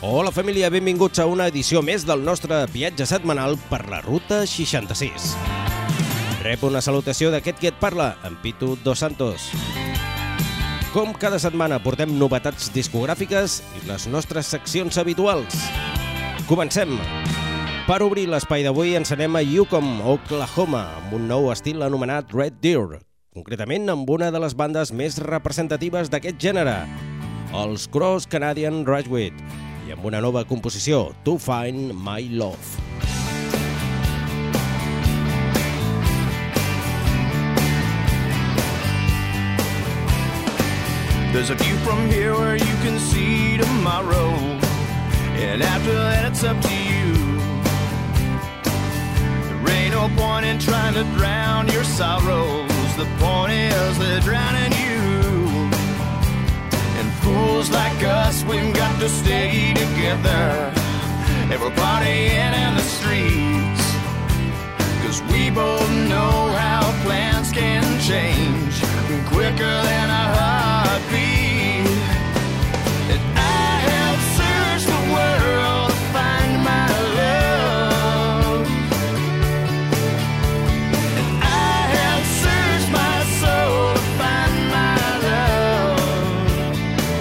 Hola família, benvinguts a una edició més del nostre viatge setmanal per la Ruta 66. Rep una salutació d'aquest qui et parla, en Pitu Dos Santos. Com cada setmana portem novetats discogràfiques i les nostres seccions habituals. Comencem! Per obrir l'espai d'avui ens anem a Yukon, Oklahoma, amb un nou estil anomenat Red Deer, concretament amb una de les bandes més representatives d'aquest gènere, els Cross Canadian Ragweed, i amb una nova composició, To Find My Love. There's a view from here where you can see tomorrow, and after that it's up to you. There ain't no point in trying to drown your sorrows. The point is they're drowning you. And fools like us, we've got to stay together. And we're partying in the streets, 'cause we both know how plans can change quicker than a heartbeat. And I have searched the world to find my love, and I have searched my soul to find my love.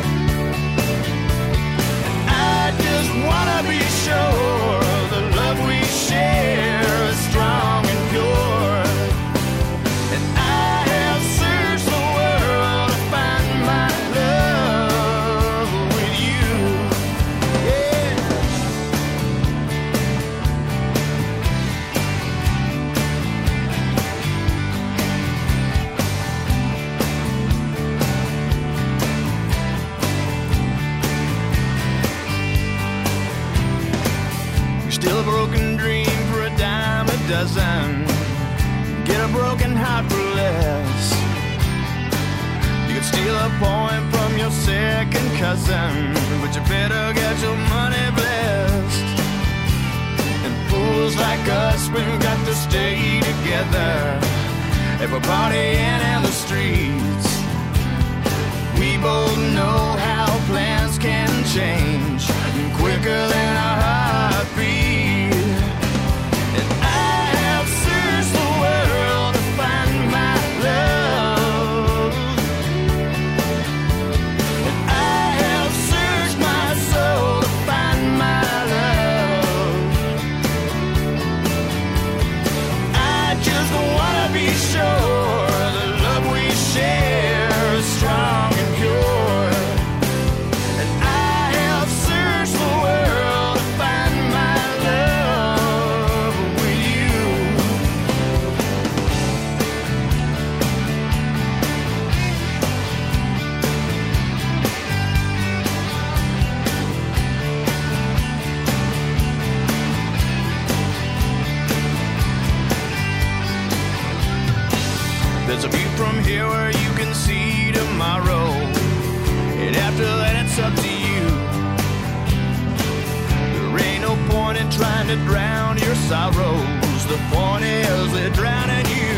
And I just wanna be sure the love we share is strong and pure. And I have searched the world to find my love with you. Yeah. You're still a broken dream for a dime a dozen. Get a broken heart for less. You could steal a poem from your second cousin, but you better get your money blessed. And fools like us, we've got to stay together. If we're partying in the streets, we both know how plans can change quicker than a heartbeat. And I have searched the world to find my love, and I have searched my soul to find my love. I just wanna be sure the love we share is strong and pure. And I have searched the world to find my love with you. There's a view from here where you can see tomorrow, and after that it's up to you. There ain't no point in trying to drown your sorrows. The point is they're drowning you.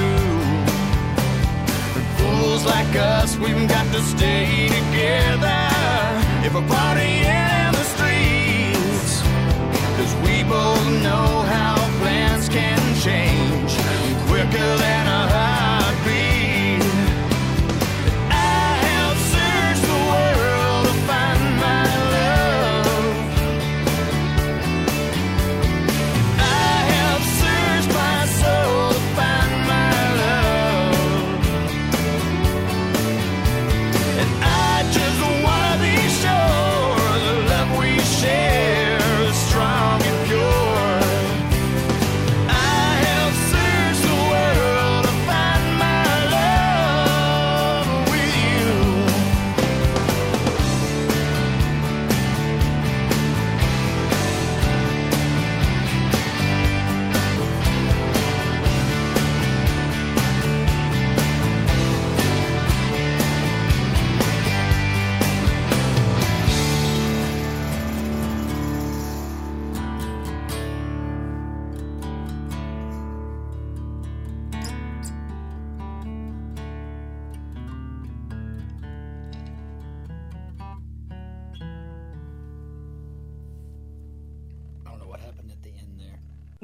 And fools like us, we've got to stay together. If we're partying in the streets, 'cause we both know how plans can change quicker than a heartbeat. I have searched the world to find my love. I have searched my soul to find my love. And I just wanna be sure the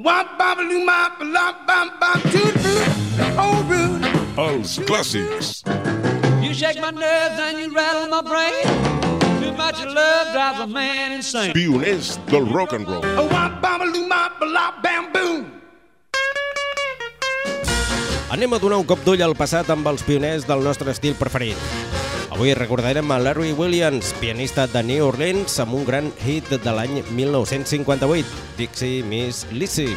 Els clàssics. You shake my nerves and you rattle my brain. Too much love drives a man insane. Pioners del rock and roll. Anem a donar un cop d'ull al passat amb els pioners del nostre estil preferit. Avui recordarem a Larry Williams, pianista de New Orleans, amb un gran hit de l'any 1958, Dixie Miss Lizzie.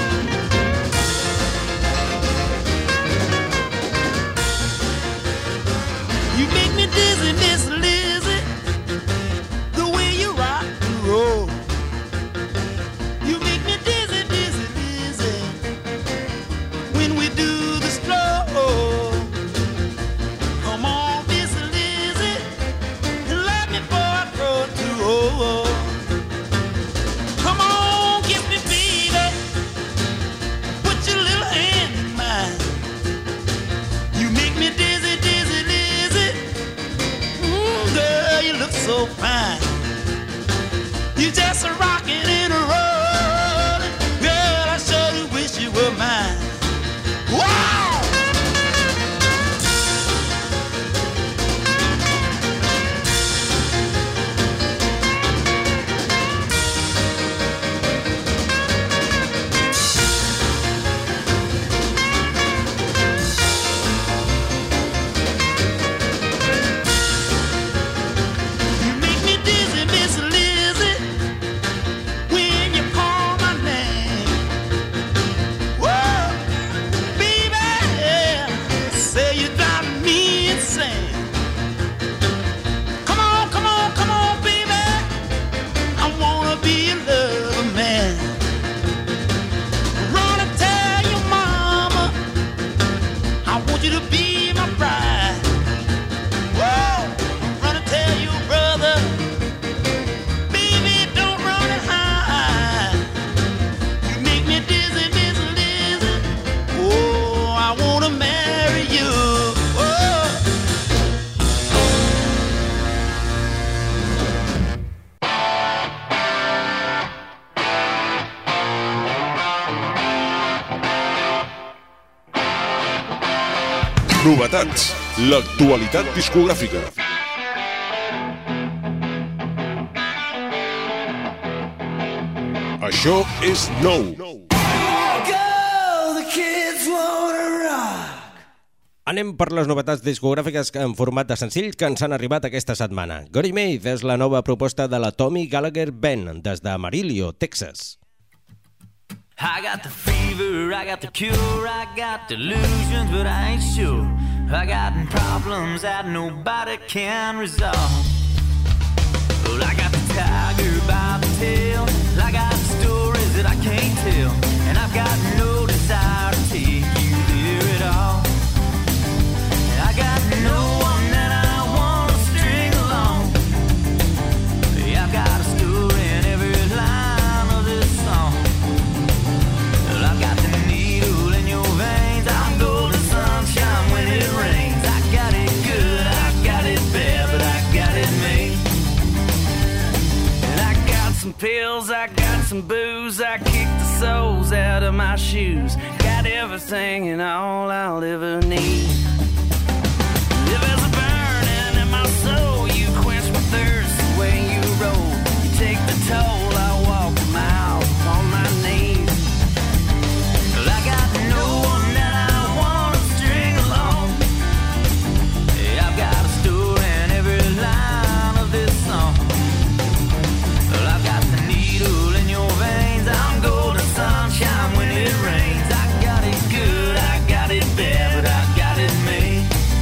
You make me dizzy, Miss Lizzie, the way you rock and roll. You make me dizzy, dizzy, dizzy, when we do the slow. Come on, Miss Lizzie, love me before I grow too old. Come on, kiss me, baby, put your little hand in mine. You make me dizzy, dizzy, dizzy. Girl, you look so fine. You just a rockin' and a rollin'. Girl, I sure do wish you were mine. Wow! You make me dizzy, Miss Lizzie, when you call my name. Whoa, baby, say you drive me insane. Come on, come on, come on, baby, I wanna be a lover man. Run and tell your mama I want you to be my bride. Whoa, run and tell your brother, baby, don't run and hide. You make me dizzy, Miss Lizzie. Oh, I wanna marry you. Oh. Novetats. L'actualitat discogràfica. Això és nou. Anem per les novetats discogràfiques en format de senzill que ens han arribat aquesta setmana. Gory Maith és la nova proposta de la Tommy Gallagher Band des de Amarillo, Texas. I got the fever, I got the cure, I got delusions, but I ain't sure. I got problems that nobody can resolve. Well, I got the tiger by the tail, I got stories that I can't tell, and I've got no desire to take you there at all. I got no one that I want to string along. I've got a story in every line of this song. Well, I've got the needle in your veins, I'm golden sunshine when it rains. I got it good, I got it bad, but I got it made. And I got some pills, I got some booze, I kicked the soles out of my shoes. Got everything and all I'll ever need. If there's a burning in my soul, you quench my thirst the way you roll. You take the toll, I walk a mile on my knees. Well, I got no one that I want to string along. Yeah, I've got a story in every line of this song. Well, I've got the needle in your veins, I'm golden sunshine when it rains. I got it good, I got it bad, but I got it made.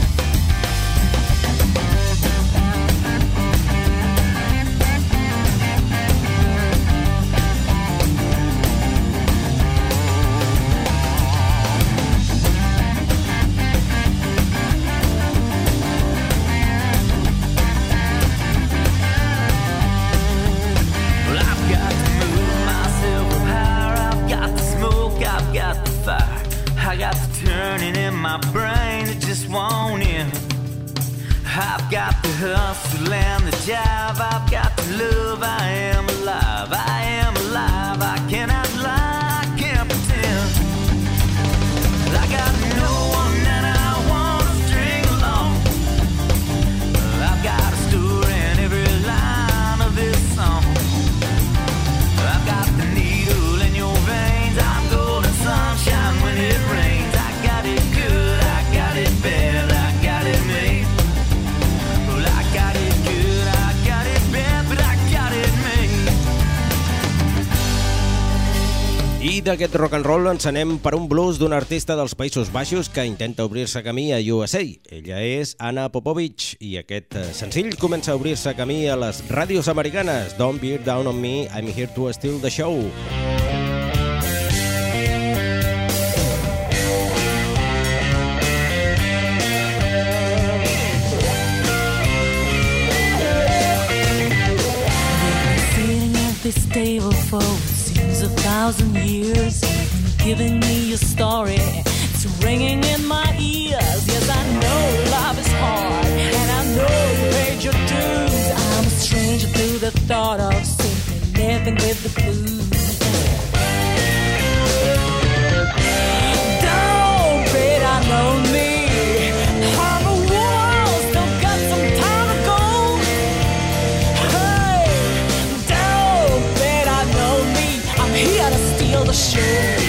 Well, I've got to move myself up higher. I've got the smoke, I've got the fire. I got the turning in my brain that just won't end. I've got the hustle and the jive. I've got the love, I am alive. I am alive, I cannot lie, I cannot I d'aquest rock and roll ens anem per un blues d'un artista dels Països Baixos que intenta obrir-se camí a USA. Ella és Anna Popovich i aquest senzill comença a obrir-se camí a les ràdios americanes. Don't Bear Down on Me, I'm Here to Steal the Show. This table for seems 1,000 years, giving me your story, it's ringing in my ears. Yes, I know love is hard, and I know you paid your dues. I'm a stranger to the thought of simply living with the blues. Don't bet I know me. I'm a wall, still got some time to go. Hey, don't bet I know me. I'm here to steal the show.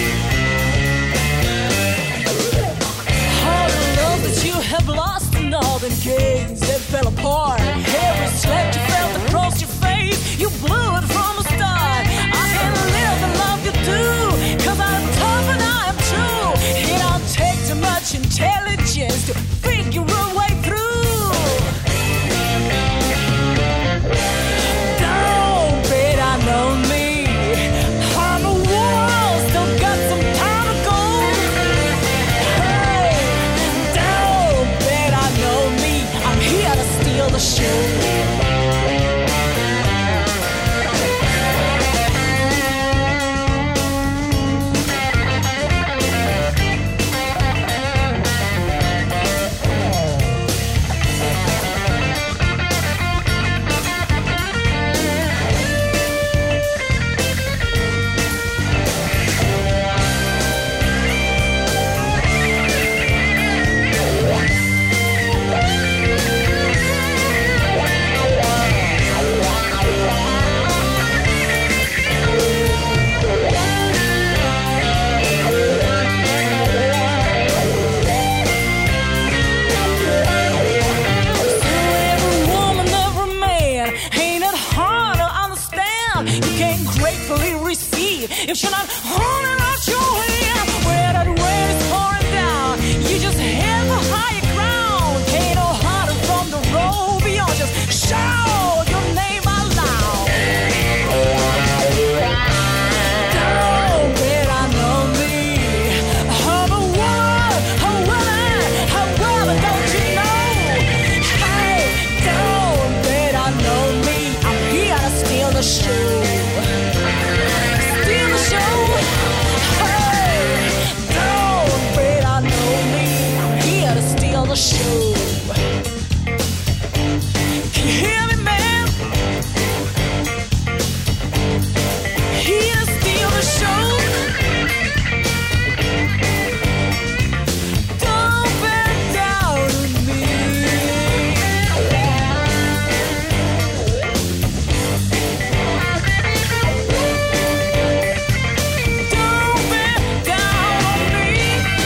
All the love that you have lost in all the games that fell apart. Every slap you felt across your face, you blew it from the start. I can't live the love you do, 'cause I'm tough and I am true. It don't take too much intelligence to figure a way through. Don't bet I know me. I'm a wall, still got some time to go. Hey, don't bet I know me. I'm here to steal the show. If you're not holding out your hand where that wind is pouring down, you just head for higher ground. Ain't no harder from the road beyond, just shout your name out loud. Don't bet I know me. I'm a woman, don't you know? Hey, don't bet I know me. I'm here to steal the show. Show. Can you hear me, man? Here to steal the show. Don't back down on me. Don't back down on me.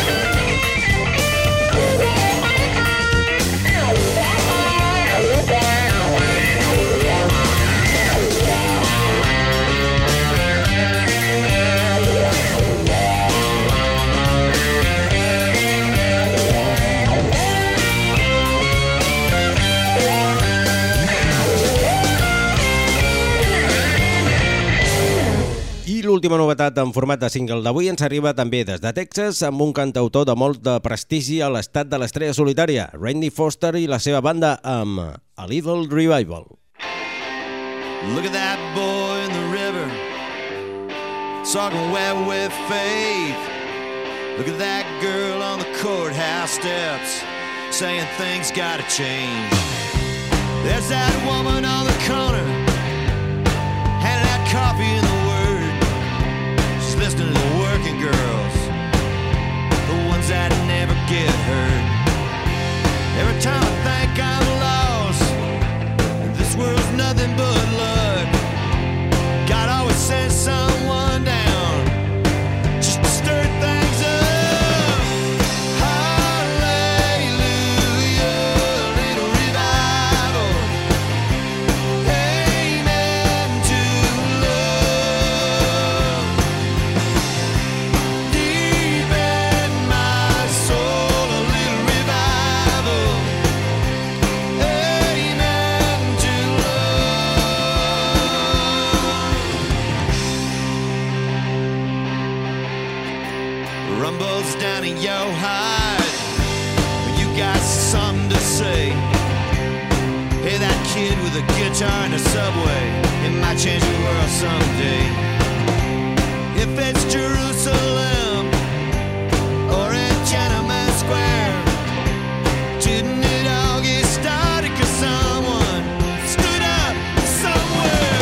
L'última novetat en format de single d'avui ens arriba també des de Texas amb un cantautor de molt de prestigi a l'estat de l'estrella solitària, Randy Foster i la seva banda amb A Little Revival. Look at that boy in the river, soaking wet with faith. Look at that girl on the courthouse steps, saying things gotta change. There's that woman on the corner, handing out coffee in the listening to the working girls, the ones that never get hurt. Every time I think I'm lost, this world's nothing but luck. God always sends someone down just to stir things up. Hallelujah, little revival. Hey, rumbles down in your heart. You got something to say. Hey, that kid with a guitar in the subway, it might change the world someday. If it's Jerusalem or in Tiananmen Square, didn't it all get started 'cause someone stood up somewhere?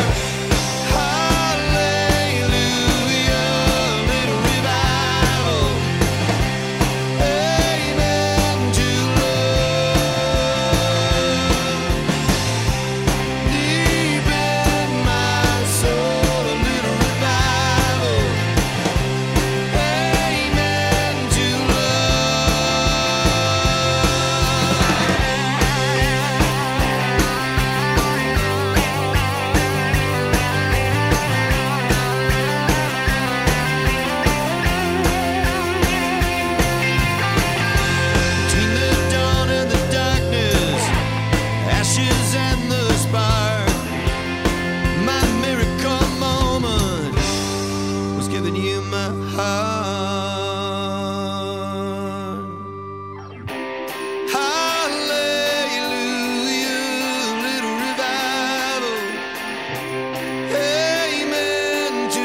Hallelujah, little revival. Amen to love. Deep in my soul, a little revival. Amen to between the dawn and the darkness, ashes and the spark, my miracle moment was giving you my heart. Hallelujah, little revival. Amen to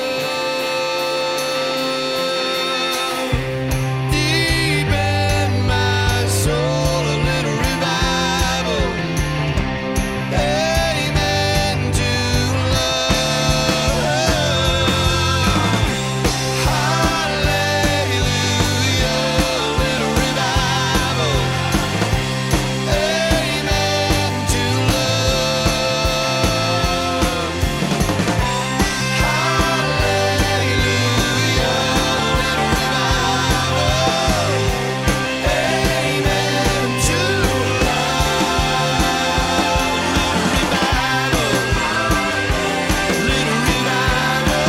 love. Deep in my soul, a little revival. Amen to love. Hallelujah, little revival. Amen to love. Hallelujah, little revival. Amen to little revival.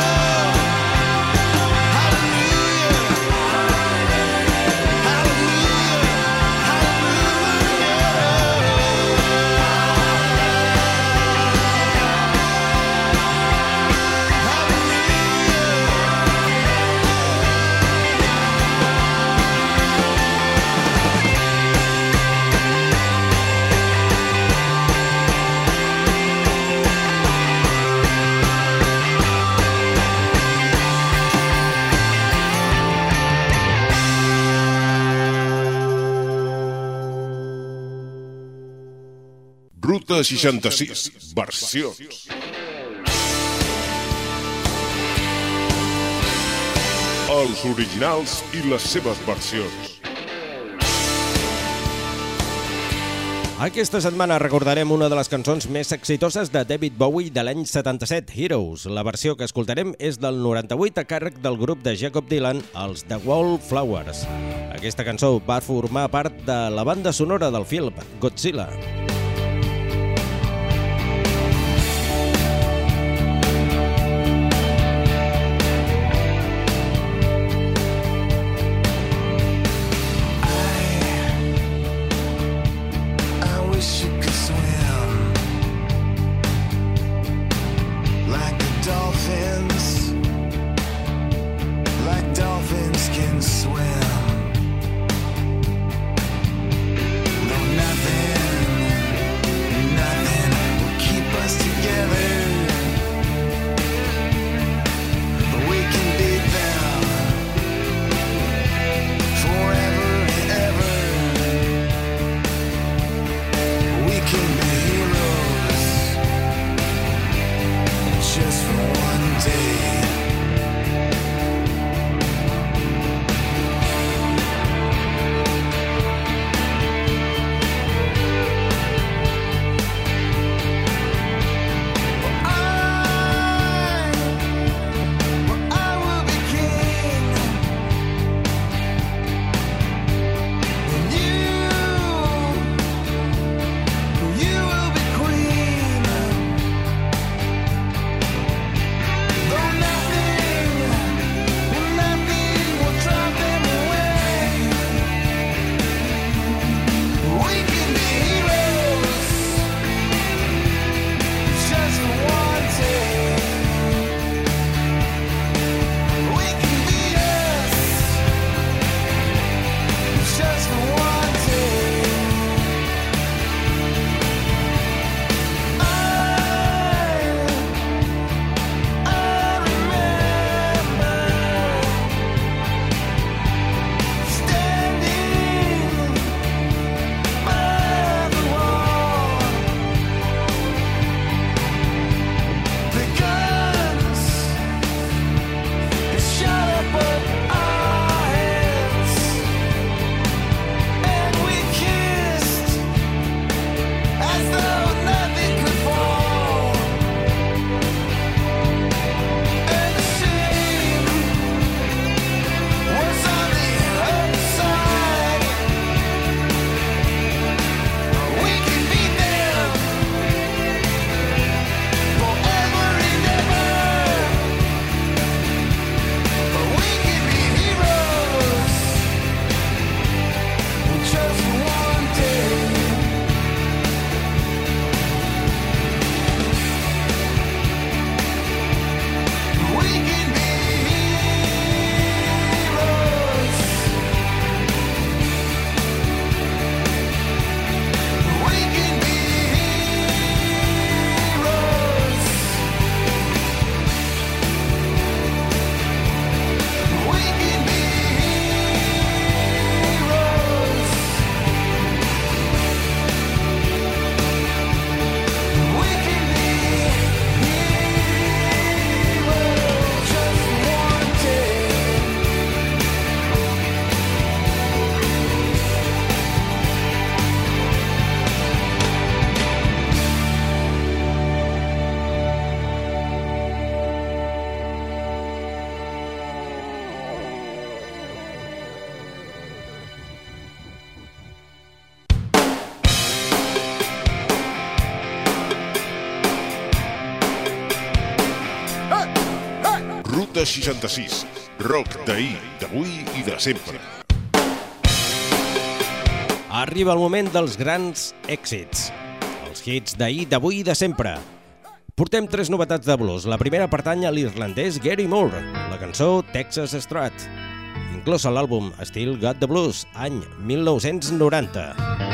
Hallelujah, Ruta 66, versions. Els originals i les seves versions. Aquesta setmana recordarem una de les cançons més exitoses de David Bowie de l'any 77, Heroes. La versió que escoltarem és del 98 a càrrec del grup de Jacob Dylan, els The Wallflowers. Aquesta cançó va formar part de la banda sonora del film Godzilla. I wish you could swim like the dolphins, like dolphins can swim. No, nothing will keep us together. We can beat them forever and ever. We can be heroes just for one day. Ruta 66. Rock d'ahir, d'avui i de sempre. Arriba el moment dels grans èxits. Els hits d'ahir, d'avui i de sempre. Portem 3 novetats de blues. La primera pertany a l'irlandès Gary Moore, la cançó Texas Strut, inclòs a l'àlbum Still Got the Blues, any 1990.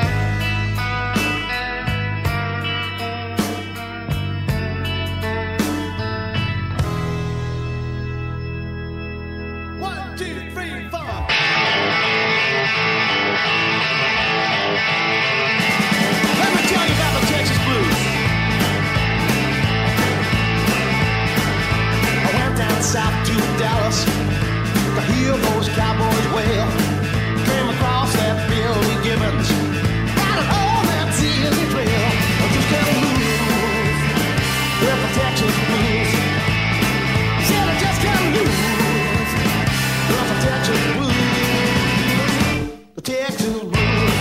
South to Dallas to hear those cowboys wail. Came across that Billy Gibbons, got it on that Disney trail. I just can't lose with the Texas blues. Said I just can't lose with the Texas blues. The Texas blues.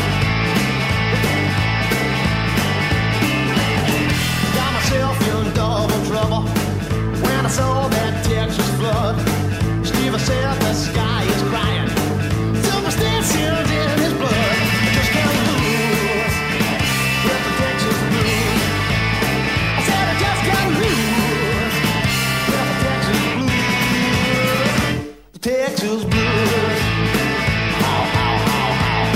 Got myself in double trouble when I saw that Texas flood. Steve said the sky is crying, superstitions in his blood. Just can't lose with the Texas blues. I said I just can't lose with the Texas blues. The Texas blues. How, how, how, how.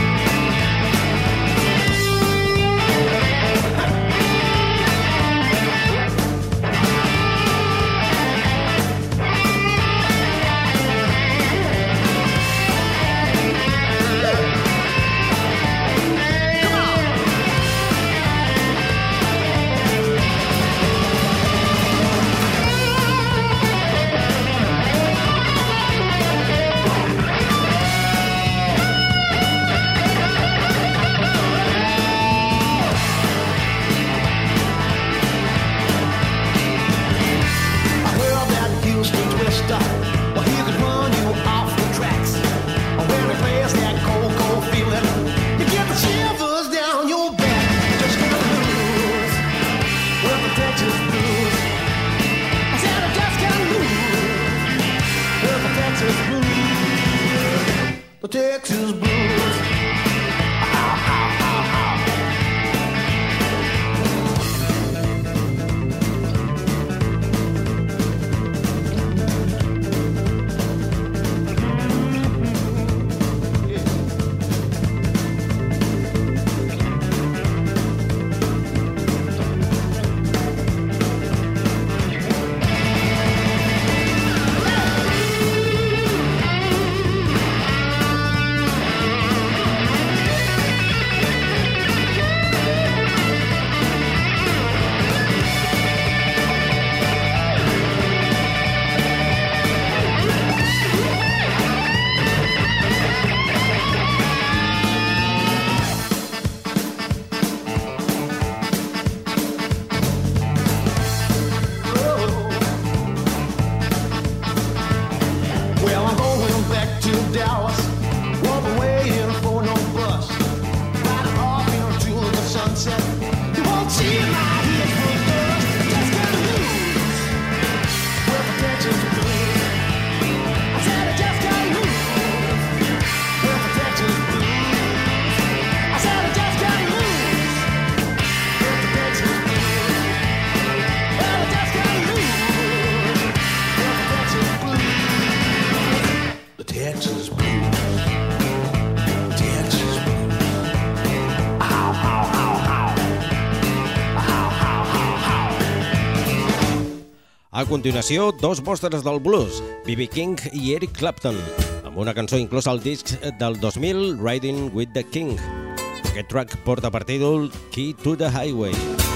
Texas blues. How, how, how, how. A continuació, 2 mostres del blues, B.B. King i Eric Clapton, amb una cançó inclosa al disc del 2000, Riding with the King. Aquest track porta per títol Key to the Highway.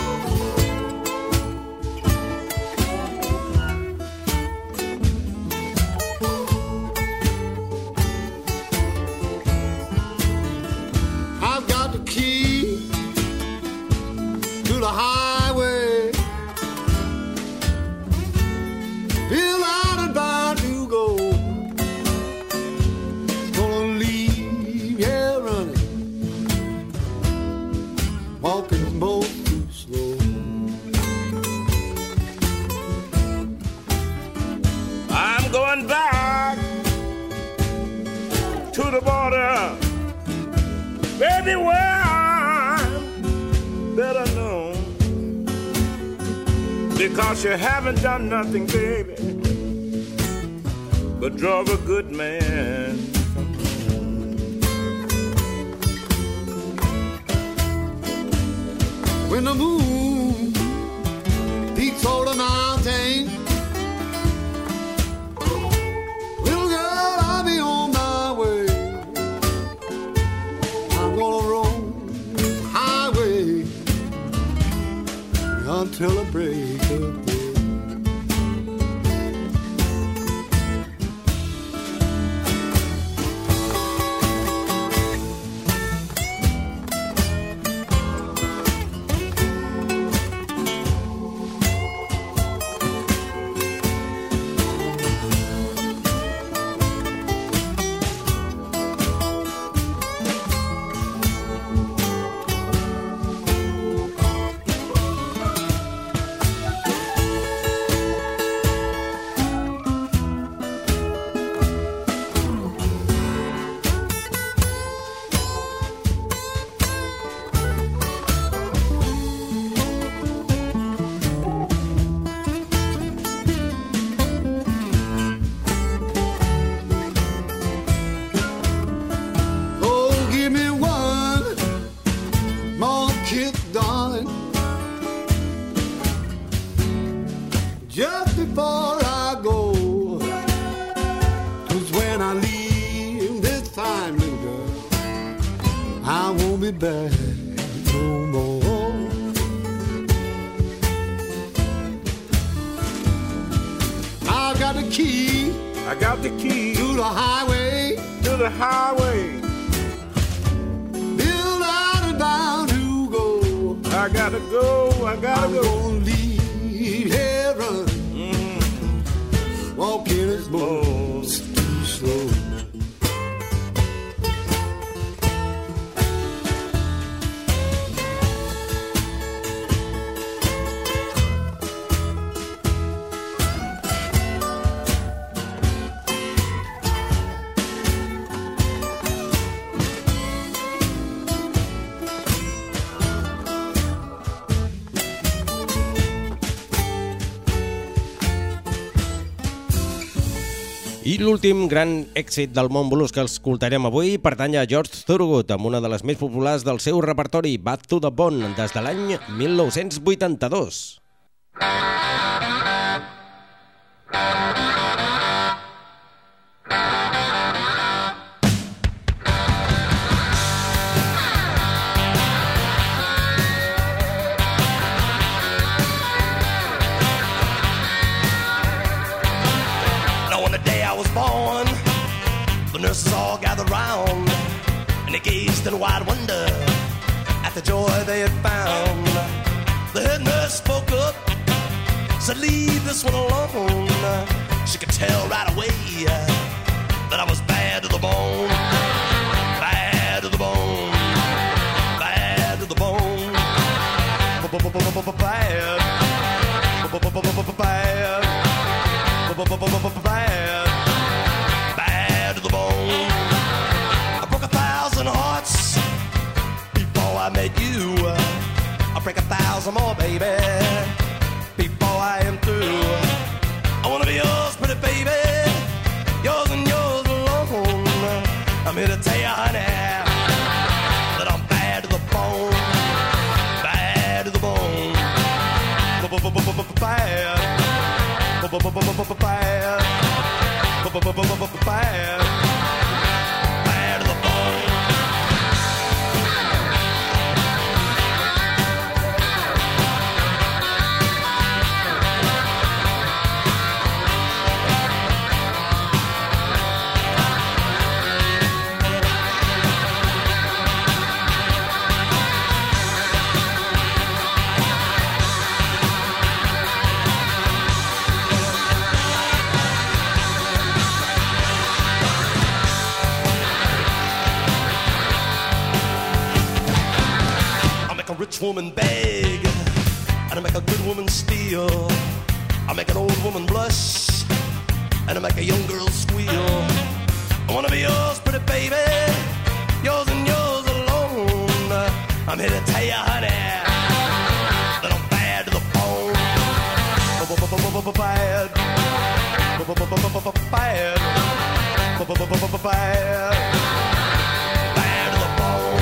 I've got the key to the highway. Feel out and bound to go. Gonna leave here running, walking both everywhere better known, because you haven't done nothing, baby, but drove a good man. When the moon peaks over the mountain, little girl, I'll be on my way. I'm gonna roll the highway until the break of day. Just before I go, 'cause when I leave this time, little girl, I won't be back no more. I got the key. I got the key to the highway. To the highway. Bill out and bound to go. I gotta go. I gotta go. I'm gonna leave heaven. Walking is most too slow. I l'últim gran èxit del món blues que escoltarem avui pertany a George Thorogood amb una de les més populars del seu repertori, Back to the Bone, des de l'any 1982. Nurses all gathered round, and they gazed in wide wonder at the joy they had found. The head nurse spoke up, said, "Leave this one alone." She could tell right away that I was bad to the bone, bad to the bone, bad to the bone, bad, bad. I broke 1,000 hearts before I met you. I'll break 1,000 more, baby, before I am through. I wanna be yours, pretty baby, yours and yours alone. I'm here to tell you, honey, that I'm bad to the bone, bad to the bone, bad, bad, bad. Rich woman beg, and I make a good woman steal. I make an old woman blush, and I make a young girl squeal. I wanna be yours, pretty baby, yours and yours alone. I'm here to tell you, honey, that I'm bad to the bone. Bad. Bad. Bad to the bone.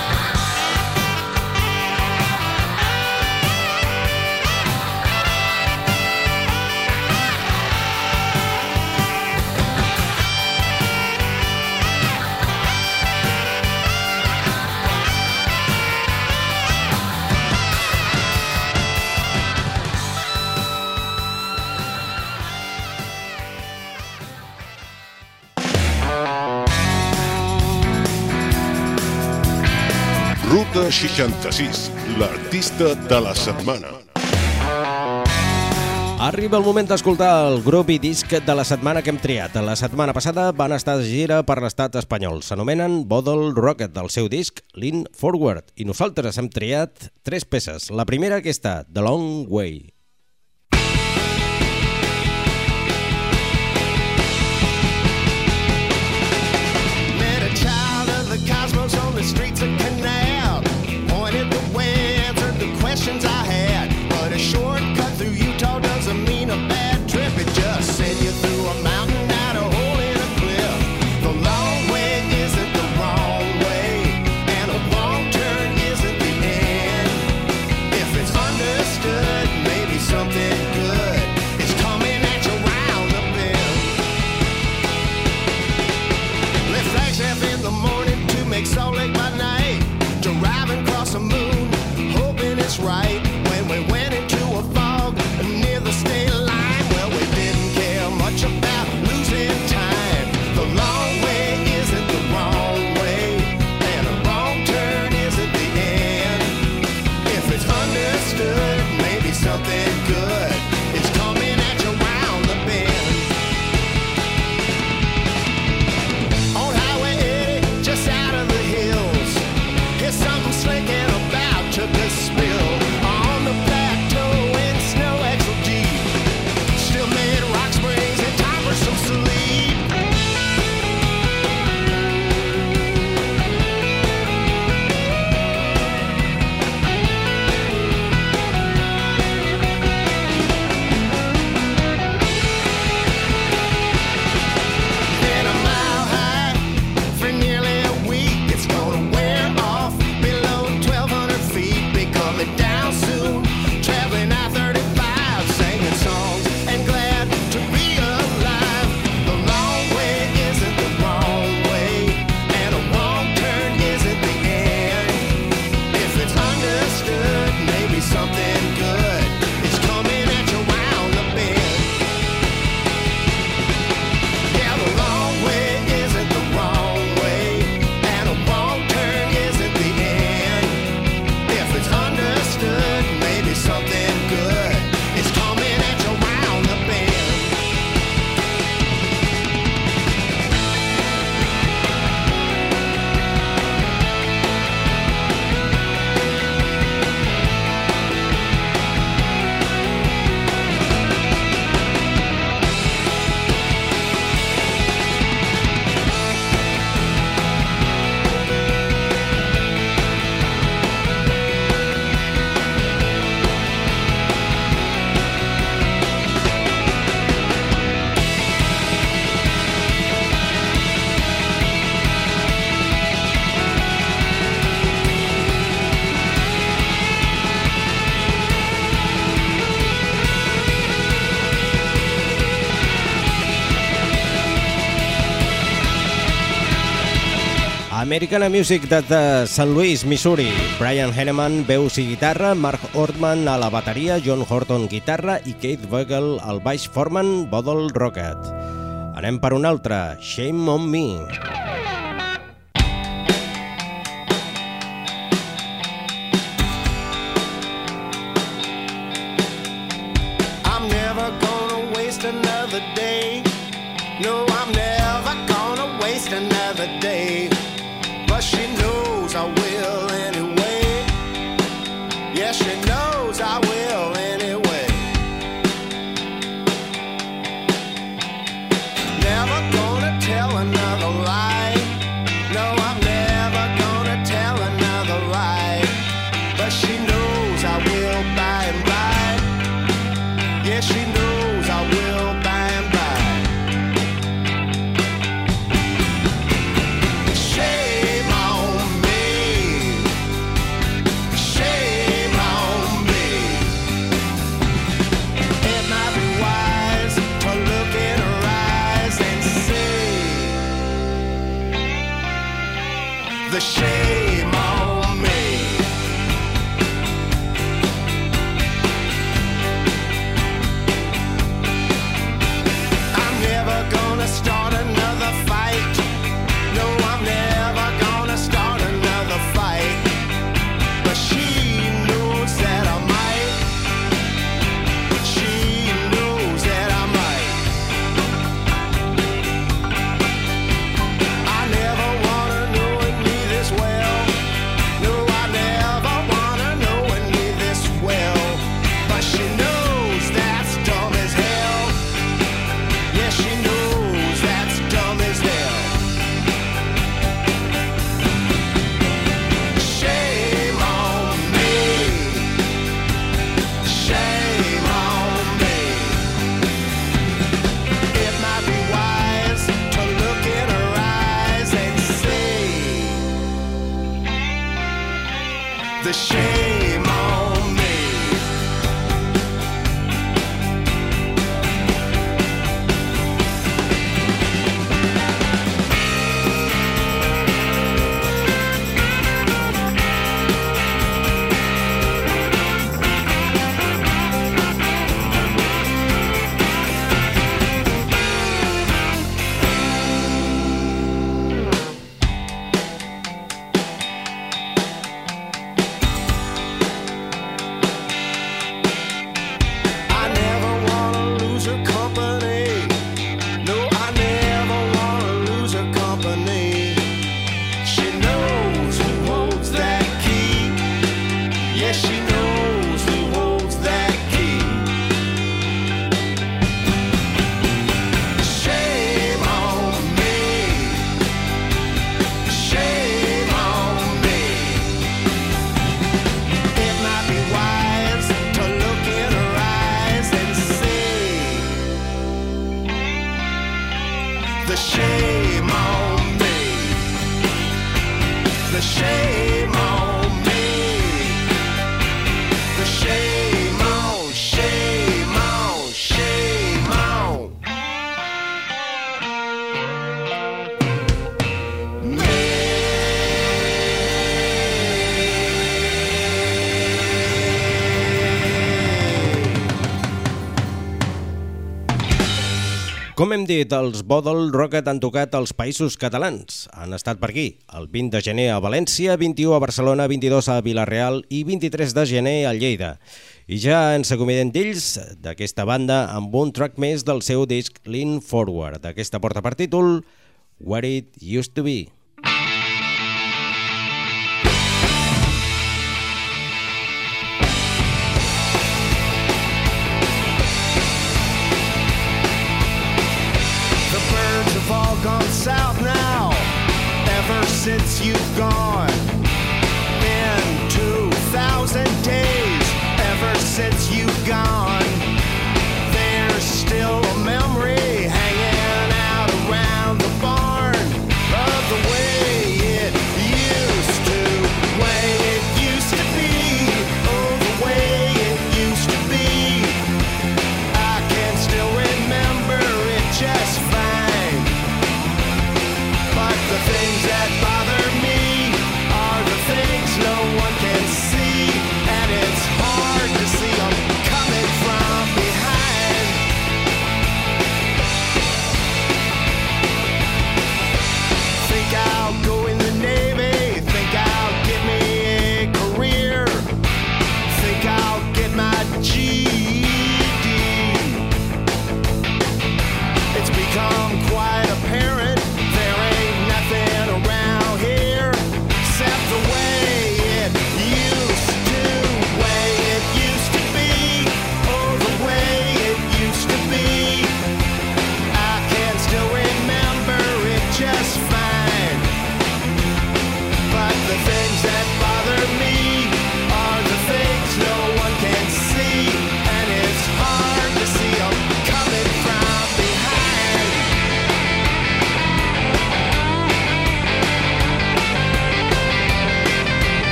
Ruta 66, l'artista de la setmana. Arriba el moment d'escoltar el grup i disc de la setmana que hem triat. La setmana passada van estar de gira per l'estat espanyol. S'anomenen Bottle Rocket, del seu disc Lean Forward. I nosaltres hem triat 3 peces. La primera, aquesta, The Long Way. Met a child of the cosmos on the streets of Canal. Pointed the way, answered the questions I had. But a shortcut through Utah doesn't mean a bad trip. It just sent you through a mountain, out a hole in a cliff. The long way isn't the wrong way, and a wrong turn isn't the end. If it's understood, maybe something good is coming at you round the bend. Left Flagstaff in the morning to make Salt Lake by night. Driving across the moon, hoping it's right. When we went into a fog near the state line, well, we didn't care much about losing time. The long way isn't the wrong way, and a wrong turn isn't the end. If it's understood, maybe something good is coming at you round the bend. On Highway 80, just out of the hills, here's something slinking about, took a spill on the plateau in snow axle deep. Still made rock springs in time for some sleep. Been a mile high for nearly a week. It's gonna wear off below 1,200 feet. Be coming down soon. Traveling I-35, singing songs and glad to be alive. The long way isn't the wrong way, and a wrong turn isn't the end. If it's understood, maybe something good is coming at you round the bend. Yeah, the long way isn't the wrong way, and a wrong turn isn't the end. If it's understood, maybe something good is coming at you round the bend. Americana Music de St. Louis, Missouri. Brian Henneman, veus i guitarra, Mark Ortman a la bateria, John Horton guitarra i Keith Vogel al baix formen Bottle Rocket. Anem per un altre, Shame on Me. I'm never gonna waste another day. No, I'm never gonna waste another day. But she knows I will anyway. Yes, she knows I will anyway. Never gonna tell another lie. No, I'm never gonna tell another lie. the shame on me. I'm never gonna start another fight. No, I'm never gonna start another fight. But she knows that I might. She knows that I might. I never wanna know me this well. No, I never wanna know me this well. But she knows that's dumb as hell. Yeah, she knows that's dumb as hell. Shame on me. Shame on me. It might be wise to look in her eyes and say the shame on me. I never wanna lose her company. No, I never wanna lose her company. She knows who holds that key. Yes, she knows who holds that key. Shame on me. Shame on me. It might be wise to look in her eyes and say the shame on me. The shame on me. The shame on, shame on, shame on Com hem dit, els Bòdol Rocket han tocat als Països Catalans. Han estat per aquí, el 20 de gener a València, 21 a Barcelona, 22 a Vila-real i 23 de gener a Lleida. I ja ens acomidem d'ells, d'aquesta banda, amb un track més del seu disc Lean Forward. Aquesta porta per títol Where It Used to Be. The birds have all gone south now, ever since you've gone. In 2,000 days, ever since you've gone. There's still a memory hanging out around the barn of the way it used to, way it used to be, oh, the way it used to be. I can still remember it just fine. But the things that bother me are the things no one can see, and it's hard to see them coming from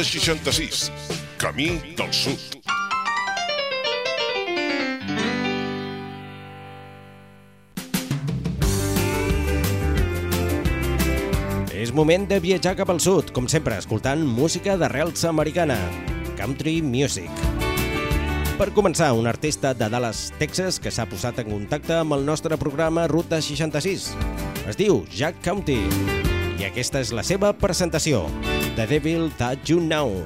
66, Camí del Sud. És moment de viatjar cap al sud, com sempre, escoltant música d'arrels americana, country music. Per començar, un artista de Dallas, Texas, que s'ha posat en contacte amb el nostre programa Ruta 66. Es diu Jack County, i aquesta és la seva presentació, The Devil That You Know.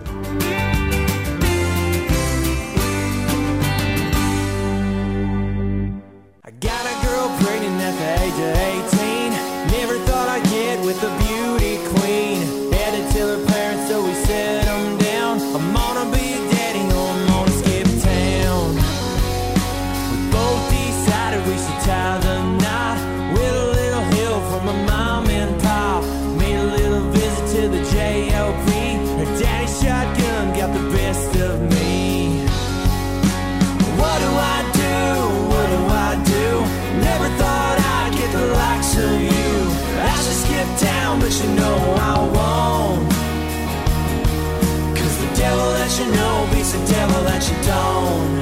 I got a girl pregnant at the age of 18. Never thought I'd get with a beauty queen. Had to tell her parents, so we set them down. I'm gonna be a daddy, no, I'm gonna skip town. We both decided we should tie the knot with a little help from my mom and pop. Made a little visit to the JLP. Her daddy's shotgun got the best of me. What do I do? What do I do? Never thought I'd get the likes of you. I should skip town, but you know I won't. 'Cause the devil that you know beats the devil that you don't.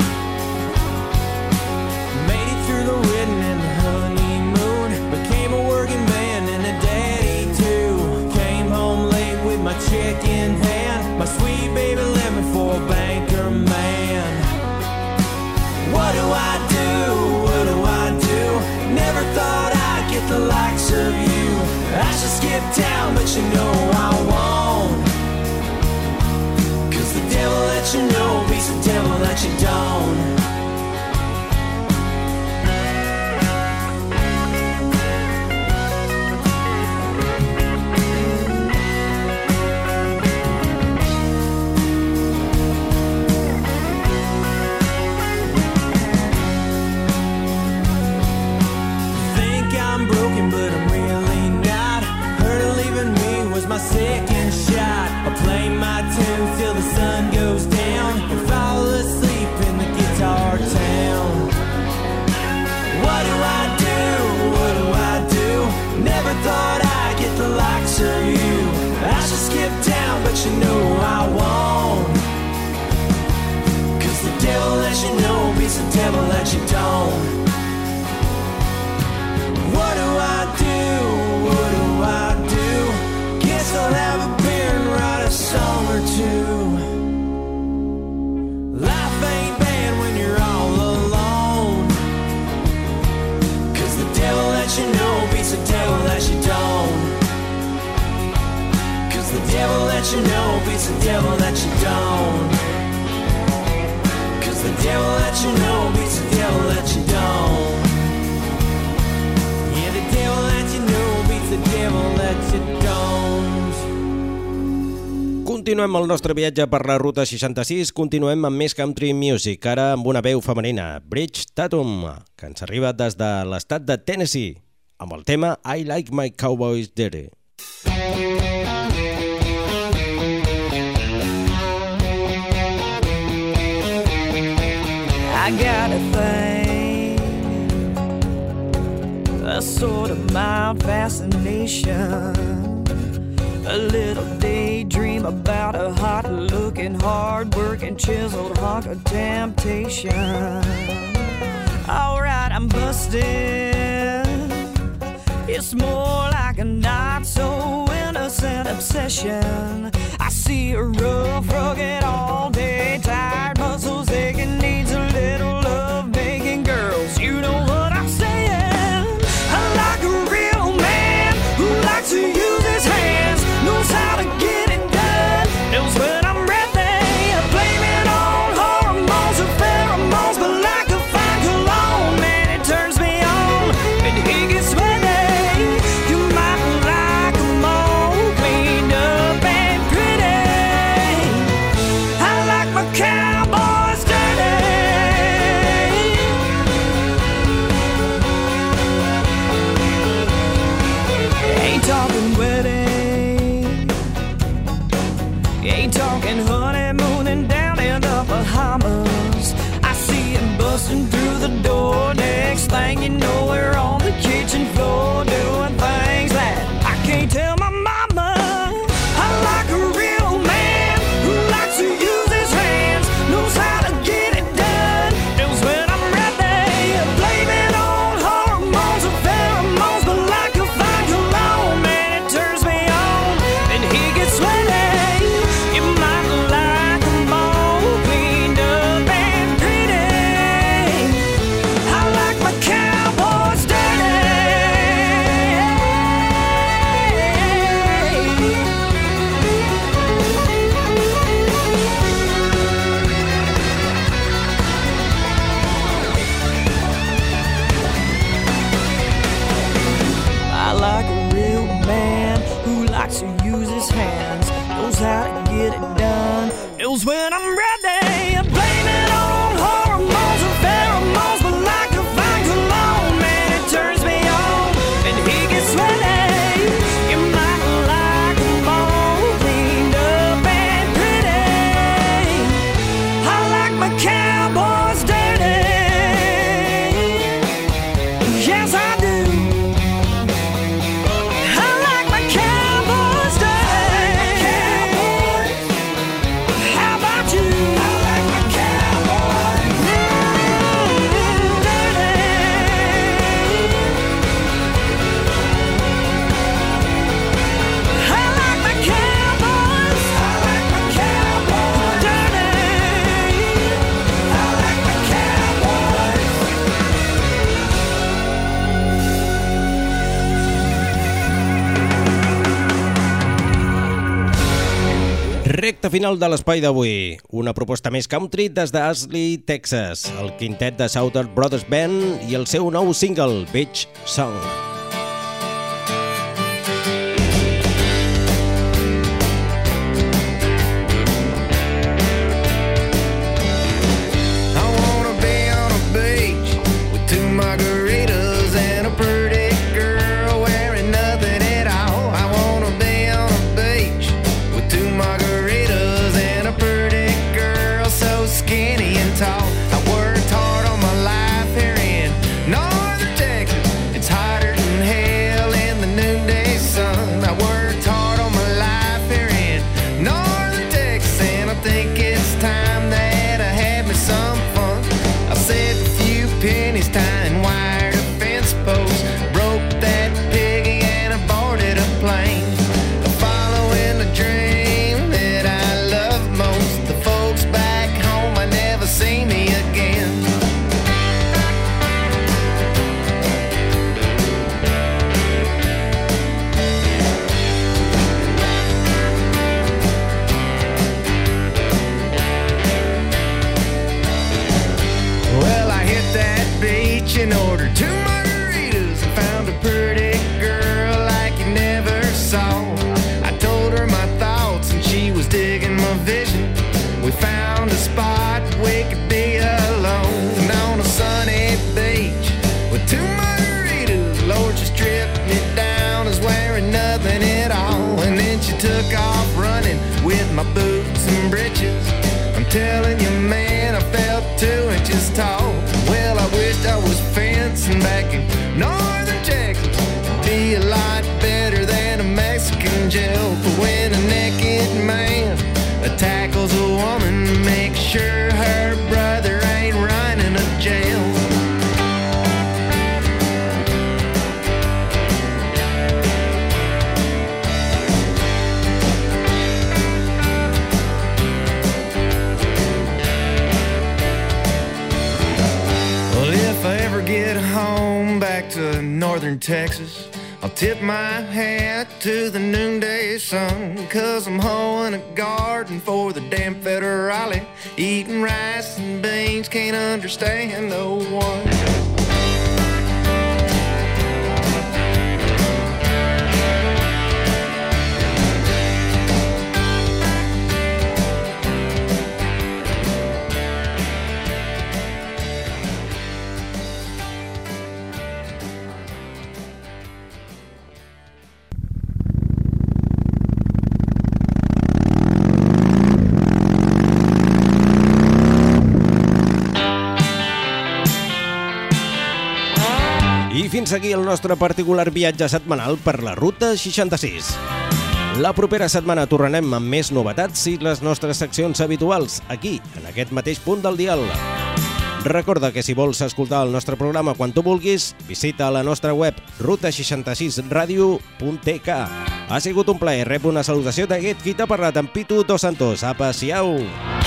Made it through the wedding and the honeymoon. Became a working man and a daddy too. Came home late with my check in hand. My sweet baby left me for a banker man. What do I do? What do I do? Never thought I'd get the likes of you. I should skip town, but you know I won't. 'Cause the devil that you know beats the devil that you don't. But I'm really not. Heard of leaving me was my second shot. I play my tune till the sun goes down and fall asleep in the guitar town. What do I do? What do I do? Never thought I'd get the likes of you. I should skip town, but you know I won't. 'Cause the devil that you know beats the devil that you don't. What do I do? What do I do? Guess I'll have a beer and write a song or two. Life ain't bad when you're all alone. 'Cause the devil that you know beats the devil that you don't. 'Cause the devil that you know beats the devil that you don't. 'Cause the devil that you know beats the devil that you don't. The devil that you know beats the devil that you don't. Continuem el nostre viatge per la Ruta 66, continuem amb més country music, ara amb una veu femenina, Bridge Tatum, que ens arriba des de l'estat de Tennessee, amb el tema I Like My Cowboys Dirty. I got a thing, a sort of mild fascination, a little daydream about a hot-looking, hard-working, chiseled hunk of temptation. Alright, I'm busted. It's more like a not-so-innocent obsession. I see a rough, rugged, all-day, tired muscles aching, needs a little love-making. Girls, you know what I'm saying. I like a real man who likes to use his hands, knows how to get it done, knows when I'm ready. Blame it on hormones or pheromones, but like a fine cologne, man, it turns me on when he gets sweaty. You might like them all cleaned up and pretty. I like my cowboy my cowboys dirty. Yes, I do. I like my cowboys dirty. How about you? I like my cowboys dirty. I like my cowboys. I like my cowboys dirty. I like my cowboys. Recte final de l'espai d'avui. Una proposta més country des d'Asley, Texas. El quintet de Southern Brothers Band i el seu nou single, Beach Song. I wanna be on a beach with 2 margaritas and a pretty girl wearing nothing at all. I wanna be on a beach with 2 margaritas and a pretty girl so skinny and tall. I worked hard on my life here in Northern Texas. It's hotter than hell in the noonday sun. I worked hard on my life here in Northern Texas, and I think it's time that I had me some fun. I saved a few pennies tying wire to fence posts, broke that piggy and I boarded a plane, following the dream that I love most. The folks back home might never see me again. Well, I hit that beach and ordered 2 margaritas and found a pretty girl like you never saw. I told her my thoughts and she was digging my vision. We found a spot we could be alone, and on a sunny beach with 2 margaritas, Lord, she stripped me down, I was wearing nothing at all. And then she took off running with my boots and breeches. I'm telling you, man, I felt 2 inches tall. Well, I wished I was fencing back in Northern Texas. It'd be a lot better than a Mexican jail. For when a naked man tackles a woman, make sure her brother ain't running a jail. Well, if I ever get home back to Northern Texas, I'll tip my hat to the noonday sun, 'cause I'm hoeing a garden for the damn federale, eating rice and beans, can't understand no one. I fins aquí el nostre particular viatge setmanal per la Ruta 66. La propera setmana tornarem amb més novetats i les nostres seccions habituals, aquí, en aquest mateix punt del dial. Recorda que si vols escoltar el nostre programa quan tu vulguis, visita la nostra web ruta66radio.tk. Ha sigut un plaer, rep una salutació d'aquest qui t'ha parlat, en Pitu Dos Santos. Apa, siau!